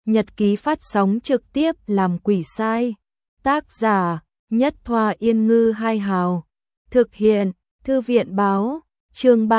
Nhật ký phát sóng trực tiếp làm quỷ sai. Tác giả Nhất Thoa Yên Ngư Hai Hào. Thực hiện Thư viện Báo. Chương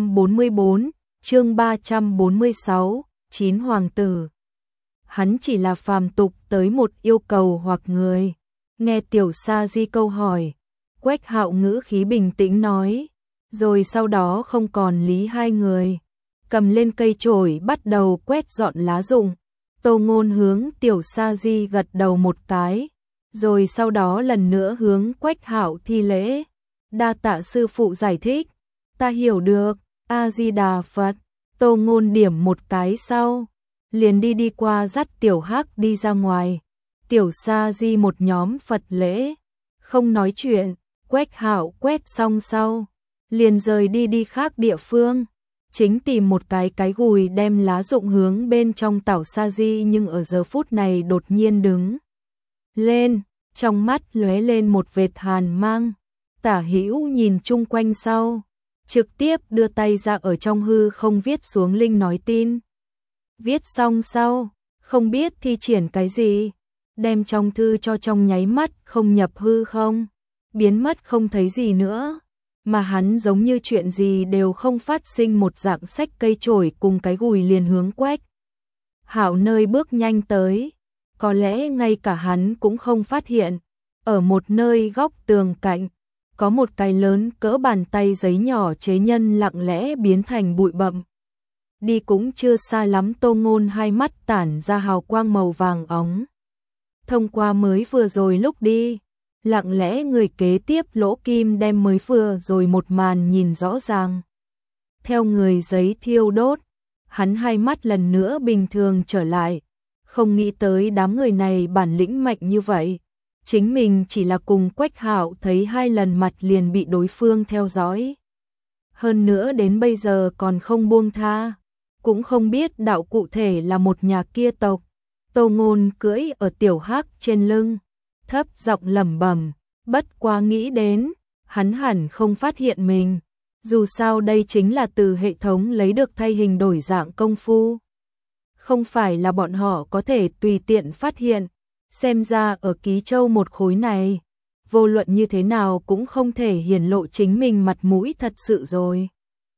344, chương 346, Chín Hoàng Tử. Hắn chỉ là phàm tục tới một yêu cầu hoặc người. Nghe Tiểu Sa Di câu hỏi, Quách Hạo ngữ khí bình tĩnh nói, rồi sau đó không còn lý hai người. Cầm lên cây chổi bắt đầu quét dọn lá rụng. Tô Ngôn hướng Tiểu Sa Di gật đầu một cái, rồi sau đó lần nữa hướng Quách Hạo thi lễ. Đa tạ sư phụ giải thích, ta hiểu được, A-di-đà Phật. Tô Ngôn điểm một cái sau, liền đi qua dắt Tiểu Hắc đi ra ngoài. Tiểu Sa Di một nhóm Phật lễ, không nói chuyện. Quách Hạo quét xong sau, liền rời đi khác địa phương. Chính tìm một cái gùi đem lá rụng hướng bên trong Tảo Sa Di, nhưng ở giờ phút này đột nhiên đứng lên, trong mắt lóe lên một vệt hàn mang. Tả Hữu nhìn chung quanh sau, trực tiếp đưa tay ra ở trong hư không viết xuống linh nói tin. Viết xong sau, không biết thi triển cái gì, đem trong thư cho trong nháy mắt không nhập hư không, biến mất không thấy gì nữa. Mà hắn giống như chuyện gì đều không phát sinh một dạng, xách cây chổi cùng cái gùi liền hướng Quách Hạo nơi bước nhanh tới. Có lẽ ngay cả hắn cũng không phát hiện, ở một nơi góc tường cạnh, có một cái lớn cỡ bàn tay giấy nhỏ chế nhân lặng lẽ biến thành bụi bặm. Đi cũng chưa xa lắm, Tô Ngôn hai mắt tản ra hào quang màu vàng óng. Thông qua mới vừa rồi lúc đi, lặng lẽ người kế tiếp lỗ kim đem mới vừa rồi một màn nhìn rõ ràng. Theo người giấy thiêu đốt, hắn hai mắt lần nữa bình thường trở lại, không nghĩ tới đám người này bản lĩnh mạnh như vậy. Chính mình chỉ là cùng Quách Hạo thấy hai lần mặt liền bị đối phương theo dõi. Hơn nữa đến bây giờ còn không buông tha, cũng không biết đạo cụ thể là một nhà kia tộc. Tô Ngôn cưỡi ở Tiểu Hắc trên lưng, thấp giọng lẩm bẩm, bất quá nghĩ đến, hắn hẳn không phát hiện mình. Dù sao đây chính là từ hệ thống lấy được thay hình đổi dạng công phu. Không phải là bọn họ có thể tùy tiện phát hiện. Xem ra ở Ký Châu một khối này, vô luận như thế nào cũng không thể hiển lộ chính mình mặt mũi thật sự rồi.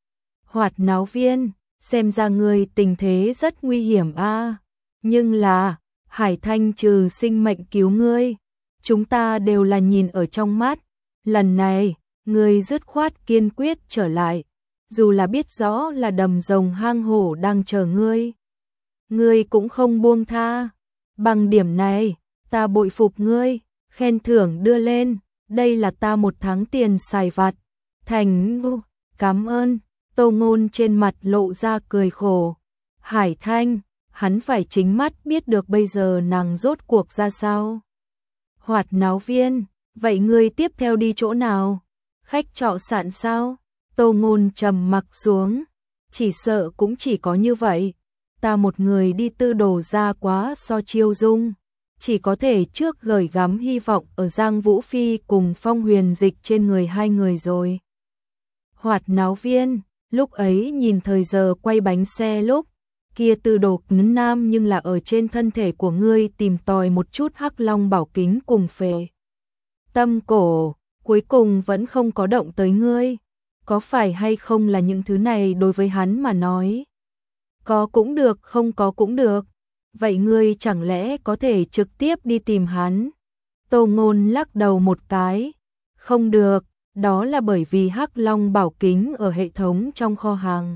Hoạt náo viên, xem ra người tình thế rất nguy hiểm a. Nhưng là, Hải Thanh trừ sinh mệnh cứu ngươi, chúng ta đều là nhìn ở trong mắt. Lần này, ngươi dứt khoát kiên quyết trở lại, dù là biết rõ là đầm rồng hang hổ đang chờ ngươi. Ngươi cũng không buông tha. Bằng điểm này, ta bội phục ngươi, khen thưởng đưa lên, đây là ta một tháng tiền xài vặt. Thành, cảm ơn. Tô Ngôn trên mặt lộ ra cười khổ. Hải Thanh, hắn phải chính mắt biết được bây giờ nàng rốt cuộc ra sao. Hoạt náo viên, vậy ngươi tiếp theo đi chỗ nào? Khách trọ sạn sao? Tô Ngôn trầm mặc xuống, chỉ sợ cũng chỉ có như vậy. Ta một người đi Tư Đồ ra quá so chiêu dung, chỉ có thể trước gửi gắm hy vọng ở Giang Vũ Phi cùng Phong Huyền Dịch trên người hai người rồi. Hoạt náo viên, lúc ấy nhìn thời giờ quay bánh xe lúc kia Tư Đồ nam nhưng là ở trên thân thể của ngươi tìm tòi một chút Hắc Long bảo kính cùng phệ tâm cổ, cuối cùng vẫn không có động tới ngươi. Có phải hay không là những thứ này đối với hắn mà nói, có cũng được, không có cũng được. Vậy ngươi chẳng lẽ có thể trực tiếp đi tìm hắn? Tô Ngôn lắc đầu một cái. Không được, đó là bởi vì Hắc Long bảo kính ở hệ thống trong kho hàng.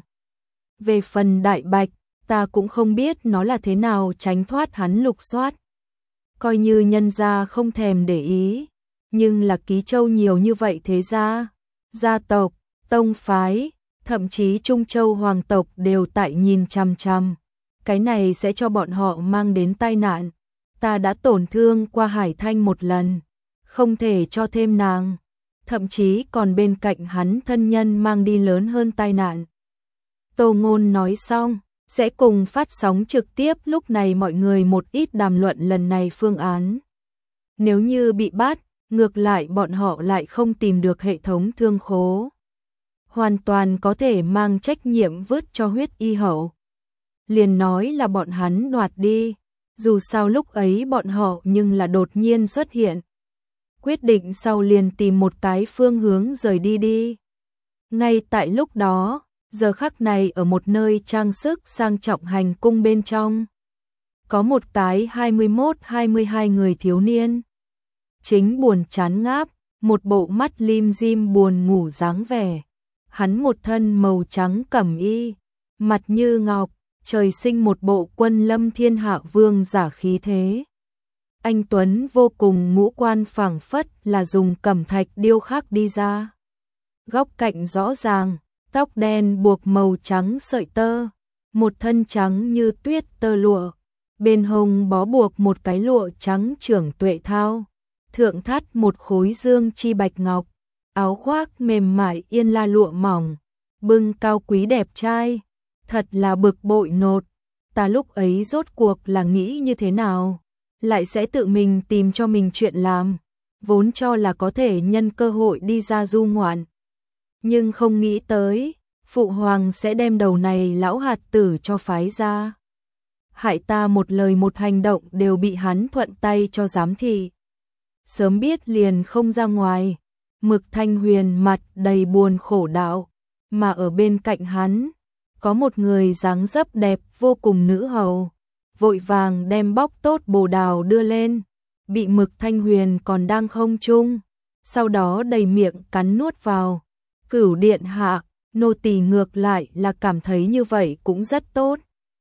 Về phần Đại Bạch, ta cũng không biết nó là thế nào tránh thoát hắn lục soát. Coi như nhân gia không thèm để ý, nhưng là Ký Châu nhiều như vậy thế gia, gia tộc, tông phái, thậm chí Trung Châu hoàng tộc đều tại nhìn chằm chằm. Cái này sẽ cho bọn họ mang đến tai nạn. Ta đã tổn thương qua Hải Thanh một lần, không thể cho thêm nàng, thậm chí còn bên cạnh hắn thân nhân mang đi lớn hơn tai nạn. Tô Ngôn nói xong, sẽ cùng phát sóng trực tiếp lúc này mọi người một ít đàm luận lần này phương án. Nếu như bị bắt, ngược lại bọn họ lại không tìm được hệ thống thương khố, hoàn toàn có thể mang trách nhiệm vứt cho Huyết Y Hậu. Liền nói là bọn hắn đoạt đi, Dù sao lúc ấy bọn họ nhưng là đột nhiên xuất hiện. Quyết định sau liền tìm một cái phương hướng rời đi. Ngay tại lúc đó, giờ khắc này ở một nơi trang sức sang trọng hành cung bên trong, có một cái 21-22 người thiếu niên. Chính buồn chán ngáp, một bộ mắt lim dim buồn ngủ dáng vẻ. Hắn một thân màu trắng cẩm y, mặt như ngọc, trời sinh một bộ quân lâm thiên hạ vương giả khí thế. Anh tuấn vô cùng, ngũ quan phảng phất là dùng cẩm thạch điêu khắc đi ra. Góc cạnh rõ ràng, tóc đen buộc màu trắng sợi tơ, một thân trắng như tuyết tơ lụa, bên hông bó buộc một cái lụa trắng trưởng tuệ thao, thượng thắt một khối dương chi bạch ngọc, áo khoác mềm mại yên la lụa mỏng, bưng cao quý đẹp trai, thật là bực bội nột. Ta lúc ấy rốt cuộc là nghĩ như thế nào, lại sẽ tự mình tìm cho mình chuyện làm, vốn cho là có thể nhân cơ hội đi ra du ngoạn. Nhưng không nghĩ tới, Phụ Hoàng sẽ đem đầu này lão hạt tử cho phái ra. Hại ta một lời một hành động đều bị hắn thuận tay cho giám thị. Sớm biết liền không ra ngoài. Mực Thanh Huyền mặt đầy buồn khổ đạo, mà ở bên cạnh hắn, có một người dáng dấp đẹp vô cùng nữ hầu, vội vàng đem bóc tốt bồ đào đưa lên, bị Mực Thanh Huyền còn đang không trung, sau đó đầy miệng cắn nuốt vào. Cửu điện hạ, nô tỳ ngược lại là cảm thấy như vậy cũng rất tốt.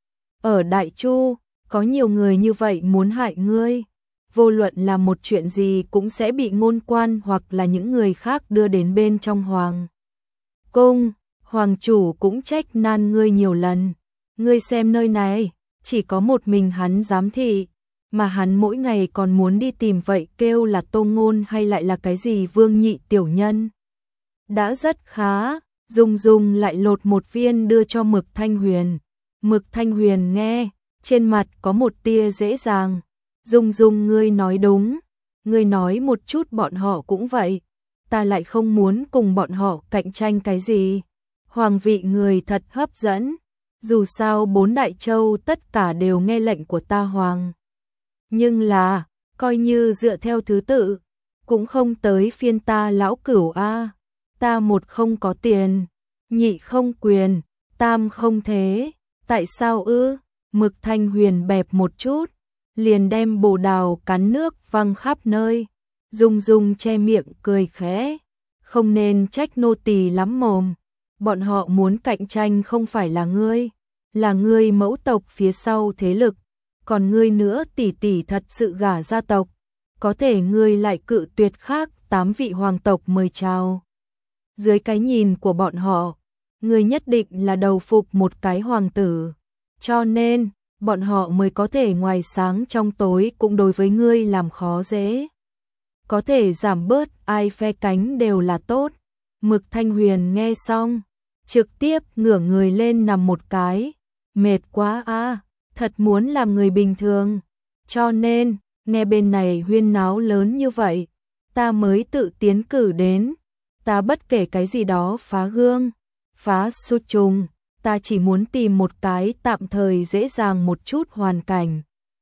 Ở Đại Chu, có nhiều người như vậy muốn hại ngươi, vô luận là một chuyện gì cũng sẽ bị ngôn quan hoặc là những người khác đưa đến bên trong hoàng cung. Hoàng chủ cũng trách nan ngươi nhiều lần. Ngươi xem nơi này, chỉ có một mình hắn giám thị, mà hắn mỗi ngày còn muốn đi tìm vậy kêu là Tô Ngôn hay lại là cái gì Vương Nhị tiểu nhân. Đã rất khá, Dung lại lột một viên đưa cho Mực Thanh Huyền. Mực Thanh Huyền nghe, trên mặt có một tia dễ dàng. Dung ngươi nói đúng, ngươi nói một chút bọn họ cũng vậy, ta lại không muốn cùng bọn họ cạnh tranh cái gì. Hoàng vị người thật hấp dẫn, dù sao 4 đại châu tất cả đều nghe lệnh của ta hoàng. Nhưng là, coi như dựa theo thứ tự, cũng không tới phiên ta lão cửu a. Ta một không có tiền, nhị không quyền, tam không thế, tại sao ư? Mực Thanh Huyền bẹp một chút, liền đem bồ đào cắn nước văng khắp nơi. Dung che miệng cười khẽ, không nên trách nô tỳ lắm mồm, bọn họ muốn cạnh tranh không phải là ngươi mẫu tộc phía sau thế lực, còn ngươi nữa tỷ tỷ thật sự gả gia tộc, có thể ngươi lại cự tuyệt khác 8 vị hoàng tộc mời chào. Dưới cái nhìn của bọn họ, ngươi nhất định là đầu phục một cái hoàng tử, cho nên bọn họ mới có thể ngoài sáng trong tối cũng đối với ngươi làm khó dễ. Có thể giảm bớt ai phe cánh đều là tốt. Mực Thanh Huyền nghe xong, trực tiếp ngửa người lên nằm một cái. Mệt quá a, thật muốn làm người bình thường. Cho nên, nghe bên này huyên náo lớn như vậy, ta mới tự tiến cử đến. Ta bất kể cái gì đó phá gương, phá sút trùng, ta chỉ muốn tìm một cái tạm thời dễ dàng một chút hoàn cảnh.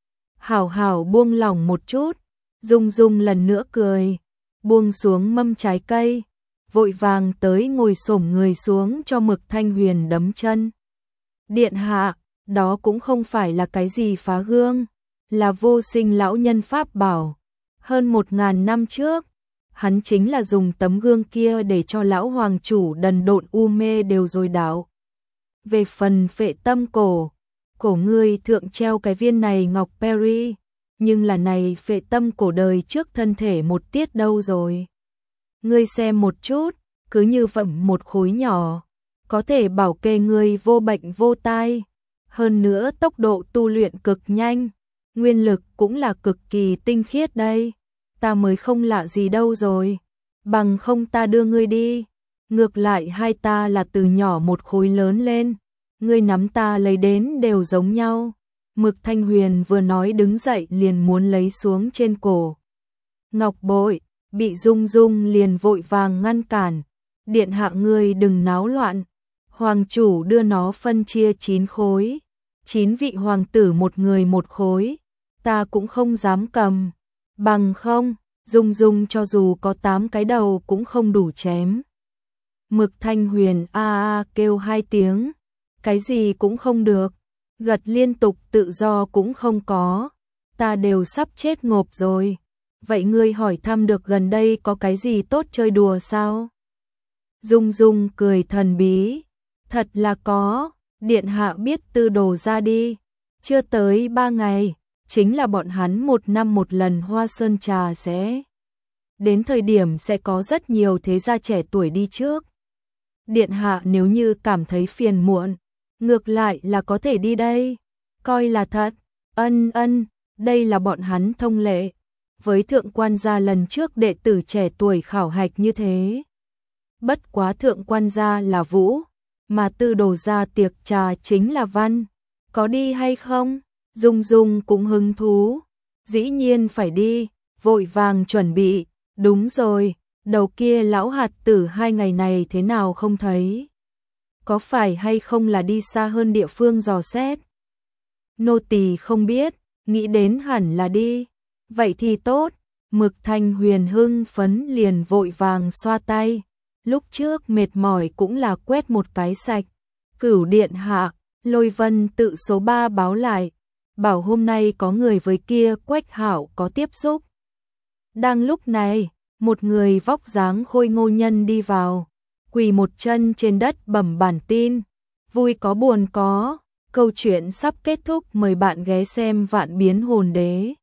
Hảo buông lỏng một chút. Dung lần nữa cười, buông xuống mâm trái cây, vội vàng tới ngồi xổm người xuống cho Mực Thanh Huyền đấm chân. Điện hạ, đó cũng không phải là cái gì phá gương, là vô sinh lão nhân pháp bảo. Hơn 1000 năm trước, hắn chính là dùng tấm gương kia để cho lão hoàng chủ đần độn u mê đều rồi đảo. Về phần phệ tâm cổ ngươi thượng treo cái viên này ngọc Perry, nhưng là này phệ tâm cổ đời trước thân thể một tiết đâu rồi. Ngươi xem một chút, cứ như vậy một khối nhỏ, có thể bảo kê ngươi vô bệnh vô tai, hơn nữa tốc độ tu luyện cực nhanh, nguyên lực cũng là cực kỳ tinh khiết đây, ta mới không lạ gì đâu rồi, bằng không ta đưa ngươi đi, ngược lại hai ta là từ nhỏ một khối lớn lên, ngươi nắm ta lấy đến đều giống nhau. Mực Thanh Huyền vừa nói đứng dậy liền muốn lấy xuống trên cổ ngọc bội, bị Dung liền vội vàng ngăn cản. Điện hạ ngươi đừng náo loạn, hoàng chủ đưa nó phân chia 9 khối, 9 vị hoàng tử một người một khối, ta cũng không dám cầm, bằng không, Dung Dung cho dù có 8 cái đầu cũng không đủ chém. Mực Thanh Huyền a kêu 2 tiếng, cái gì cũng không được, gật liên tục, tự do cũng không có, ta đều sắp chết ngộp rồi. Vậy ngươi hỏi thăm được gần đây có cái gì tốt chơi đùa sao? Dung Dung cười thần bí, thật là có, điện hạ biết Tư Đồ ra đi, chưa tới 3 ngày, chính là bọn hắn 1 năm một lần Hoa Sơn Trà sẽ. Đến thời điểm sẽ có rất nhiều thế gia trẻ tuổi đi trước. Điện hạ nếu như cảm thấy phiền muộn, ngược lại là có thể đi đây, coi là thật. Ân, đây là bọn hắn thông lệ. Với thượng quan gia lần trước đệ tử trẻ tuổi khảo hạch như thế. Bất quá thượng quan gia là Vũ, mà Tư Đồ gia tiệc trà chính là Văn. Có đi hay không? Dung Dung cũng hứng thú. Dĩ nhiên phải đi, vội vàng chuẩn bị. Đúng rồi, đầu kia lão hạt tử 2 ngày này thế nào không thấy? Có phải hay không là đi xa hơn địa phương dò xét? Nô tỳ không biết, nghĩ đến hẳn là đi. Vậy thì tốt, Mực Thanh Huyền hưng phấn liền vội vàng xoa tay. Lúc trước mệt mỏi cũng là quét một cái sạch. Cửu điện hạ, Lôi Vân tự số 3 báo lại, bảo hôm nay có người với kia Quách Hạo có tiếp xúc. Đang lúc này, một người vóc dáng khôi ngô nhân đi vào, quỳ một chân trên đất bẩm bản tin. Vui có buồn có, câu chuyện sắp kết thúc, mời bạn ghé xem Vạn Biến Hồn Đế.